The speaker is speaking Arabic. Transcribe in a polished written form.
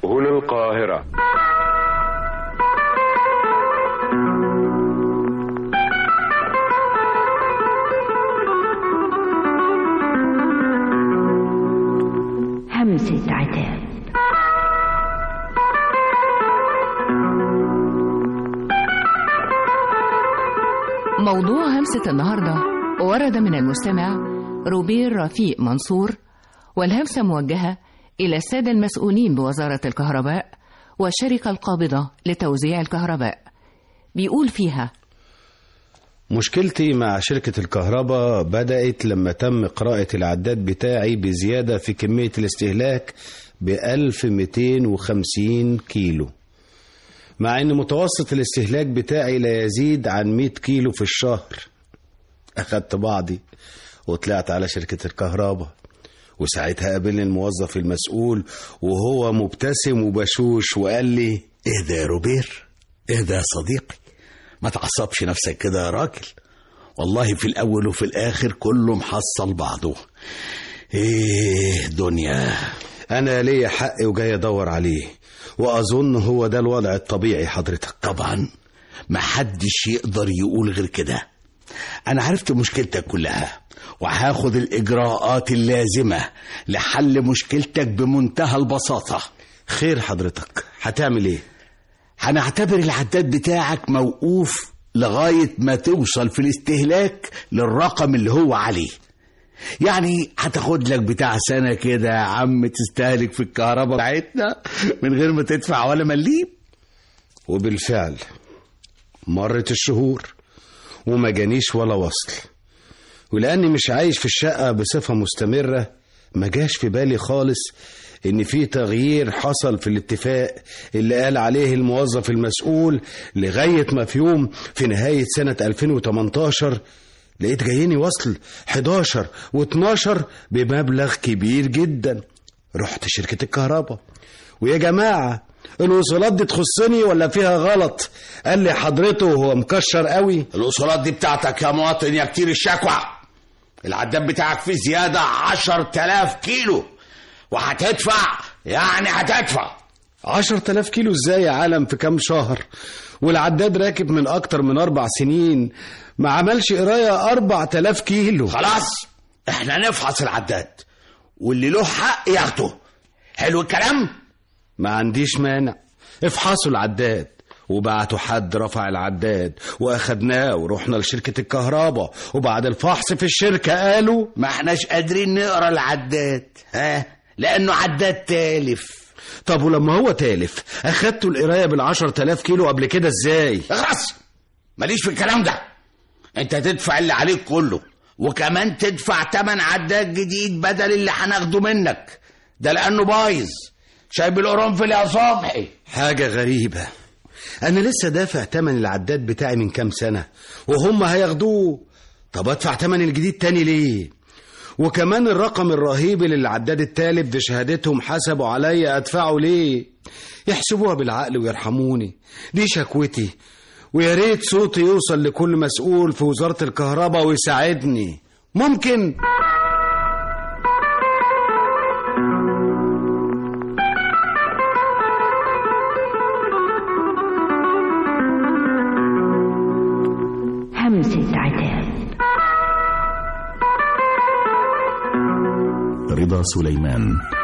هنا القاهرة. همسة عتاب. موضوع همسة النهاردة ورد من المستمع روبير رفيق منصور، والهمسة موجهة إلى السادة المسؤولين بوزارة الكهرباء والشركة القابضة لتوزيع الكهرباء. بيقول فيها: مشكلتي مع شركة الكهرباء بدأت لما تم قراءة العداد بتاعي بزيادة في كمية الاستهلاك ب1250 كيلو، مع ان متوسط الاستهلاك بتاعي لا يزيد عن 100 كيلو في الشهر. اخدت بعضي وطلعت على شركة الكهرباء، وساعتها قابلني الموظف المسؤول وهو مبتسم وبشوش وقال لي: اهدى يا روبير، اهدى يا صديقي، ما تعصبش نفسك كده يا راجل، والله في الاول وفي الاخر كله محصل بعضه. ايه دنيا، انا ليا حق وجاي ادور عليه، واظن هو ده الوضع الطبيعي حضرتك. طبعا ما حدش يقدر يقول غير كده. انا عرفت مشكلتك كلها وهاخد الاجراءات اللازمة لحل مشكلتك بمنتهى البساطة. خير حضرتك، هتعمل ايه؟ هنعتبر العداد بتاعك موقوف لغاية ما توصل في الاستهلاك للرقم اللي هو عليه. يعني هتاخد لك بتاع سنة كده يا عم تستهلك في الكهرباء بتاعتنا من غير ما تدفع ولا مليم. وبالفعل مرت الشهور وما جانيش ولا وصل، ولأني مش عايش في الشقة بصفة مستمرة ما جاش في بالي خالص إن في تغيير حصل في الاتفاق اللي قال عليه الموظف المسؤول، لغاية ما في يوم في نهاية سنة 2018 لقيت جايني وصل 11 و12 بمبلغ كبير جدا. رحت شركة الكهرباء: ويا جماعة الوصولات دي تخصني ولا فيها غلط؟ قال لي حضرته وهو مكشر قوي: الوصولات دي بتاعتك يا مواطن يا كتير الشكوى، العداد بتاعك فيه زيادة 10,000 كيلو وهتدفع، يعني هتدفع. 10,000 كيلو ازاي يا عالم في كام شهر؟ والعداد راكب من اكتر من 4 سنين ما عملش قراية 4,000 كيلو. خلاص احنا نفحص العداد واللي له حق ياخده. حلو الكلام؟ ما عنديش مانع، افحصوا العداد. وبعتوا حد رفع العداد واخدناه ورحنا لشركة الكهرباء، وبعد الفحص في الشركة قالوا ما احناش قادرين نقرا العداد، لانه عداد تالف. طب ولما هو تالف اخدتوا القراية بال10,000 كيلو قبل كده ازاي؟ خلاص ماليش في الكلام ده، انت تدفع اللي عليك كله، وكمان تدفع تمن عداد جديد بدل اللي هناخده منك ده لانه بايظ. شايب القرنفل يا صبحي؟ حاجة غريبة، انا لسه دافع تمن العداد بتاعي من كام سنة وهم هياخدوه. طب ادفع تمن الجديد تاني ليه؟ وكمان الرقم الرهيب اللي العداد التالف بشهادتهم حسبوا عليا ادفعه ليه؟ يحسبوها بالعقل ويرحموني، دي شكوتي، ويا ريت صوتي يوصل لكل مسؤول في وزارة الكهرباء ويساعدني. ممكن؟ همسة عتاب. رضا سليمان.